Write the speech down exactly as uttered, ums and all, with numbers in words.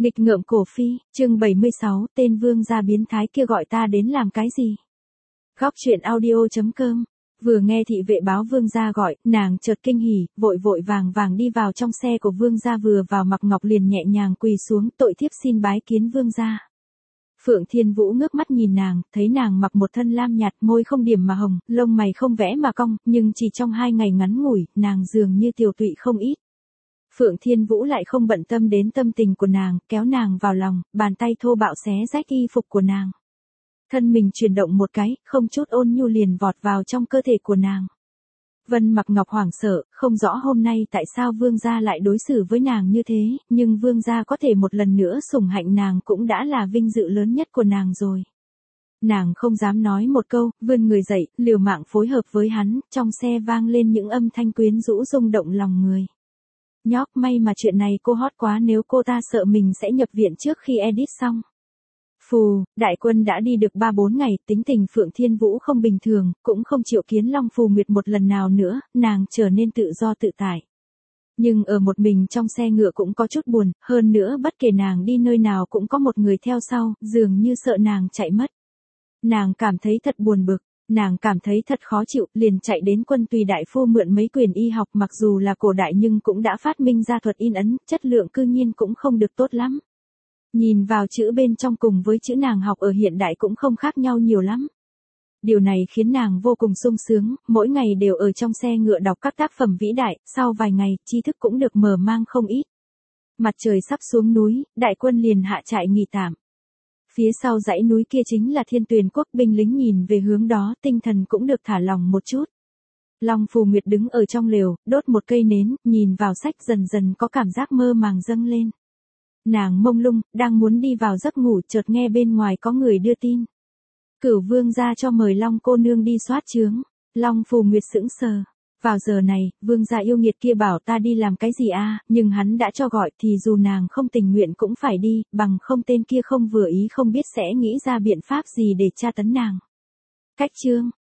Nghịch ngợm cổ phi, chương bảy mươi sáu, tên vương gia biến thái kia gọi ta đến làm cái gì? Góc truyện audio.com. Vừa nghe thị vệ báo vương gia gọi, nàng chợt kinh hỉ, vội vội vàng vàng đi vào trong xe của vương gia, vừa vào Mặc Ngọc liền nhẹ nhàng quỳ xuống, tội thiếp xin bái kiến vương gia. Phượng Thiên Vũ ngước mắt nhìn nàng, thấy nàng mặc một thân lam nhạt, môi không điểm mà hồng, lông mày không vẽ mà cong, nhưng chỉ trong hai ngày ngắn ngủi, nàng dường như tiều tụy không ít. Phượng Thiên Vũ lại không bận tâm đến tâm tình của nàng, kéo nàng vào lòng, bàn tay thô bạo xé rách y phục của nàng. Thân mình chuyển động một cái, không chút ôn nhu liền vọt vào trong cơ thể của nàng. Vân Mặc Ngọc hoảng sợ, không rõ hôm nay tại sao vương gia lại đối xử với nàng như thế, nhưng vương gia có thể một lần nữa sủng hạnh nàng cũng đã là vinh dự lớn nhất của nàng rồi. Nàng không dám nói một câu, vươn người dậy, liều mạng phối hợp với hắn, trong xe vang lên những âm thanh quyến rũ rung động lòng người. Nhóc, may mà chuyện này cô hot quá, nếu cô ta sợ mình sẽ nhập viện trước khi edit xong. Phù, đại quân đã đi được ba bốn ngày, tính tình Phượng Thiên Vũ không bình thường, cũng không chịu kiến Long Phù Nguyệt một lần nào nữa, nàng trở nên tự do tự tại. Nhưng ở một mình trong xe ngựa cũng có chút buồn, hơn nữa bất kể nàng đi nơi nào cũng có một người theo sau, dường như sợ nàng chạy mất. Nàng cảm thấy thật buồn bực. Nàng cảm thấy thật khó chịu, liền chạy đến Quân Tùy đại phu mượn mấy quyển y học, mặc dù là cổ đại nhưng cũng đã phát minh ra thuật in ấn, chất lượng cư nhiên cũng không được tốt lắm. Nhìn vào chữ bên trong cùng với chữ nàng học ở hiện đại cũng không khác nhau nhiều lắm. Điều này khiến nàng vô cùng sung sướng, mỗi ngày đều ở trong xe ngựa đọc các tác phẩm vĩ đại, sau vài ngày, tri thức cũng được mở mang không ít. Mặt trời sắp xuống núi, đại quân liền hạ trại nghỉ tạm. Phía sau dãy núi kia chính là Thiên Tuyền Quốc, binh lính nhìn về hướng đó, tinh thần cũng được thả lỏng một chút. Long Phù Nguyệt đứng ở trong lều, đốt một cây nến, nhìn vào sách dần dần có cảm giác mơ màng dâng lên. Nàng mông lung, đang muốn đi vào giấc ngủ, chợt nghe bên ngoài có người đưa tin. Cửu vương gia cho mời Long cô nương đi soát chướng. Long Phù Nguyệt sững sờ. Vào giờ này, vương gia yêu nghiệt kia bảo ta đi làm cái gì a? À? Nhưng hắn đã cho gọi thì dù nàng không tình nguyện cũng phải đi, bằng không tên kia không vừa ý không biết sẽ nghĩ ra biện pháp gì để tra tấn nàng. Cách chương,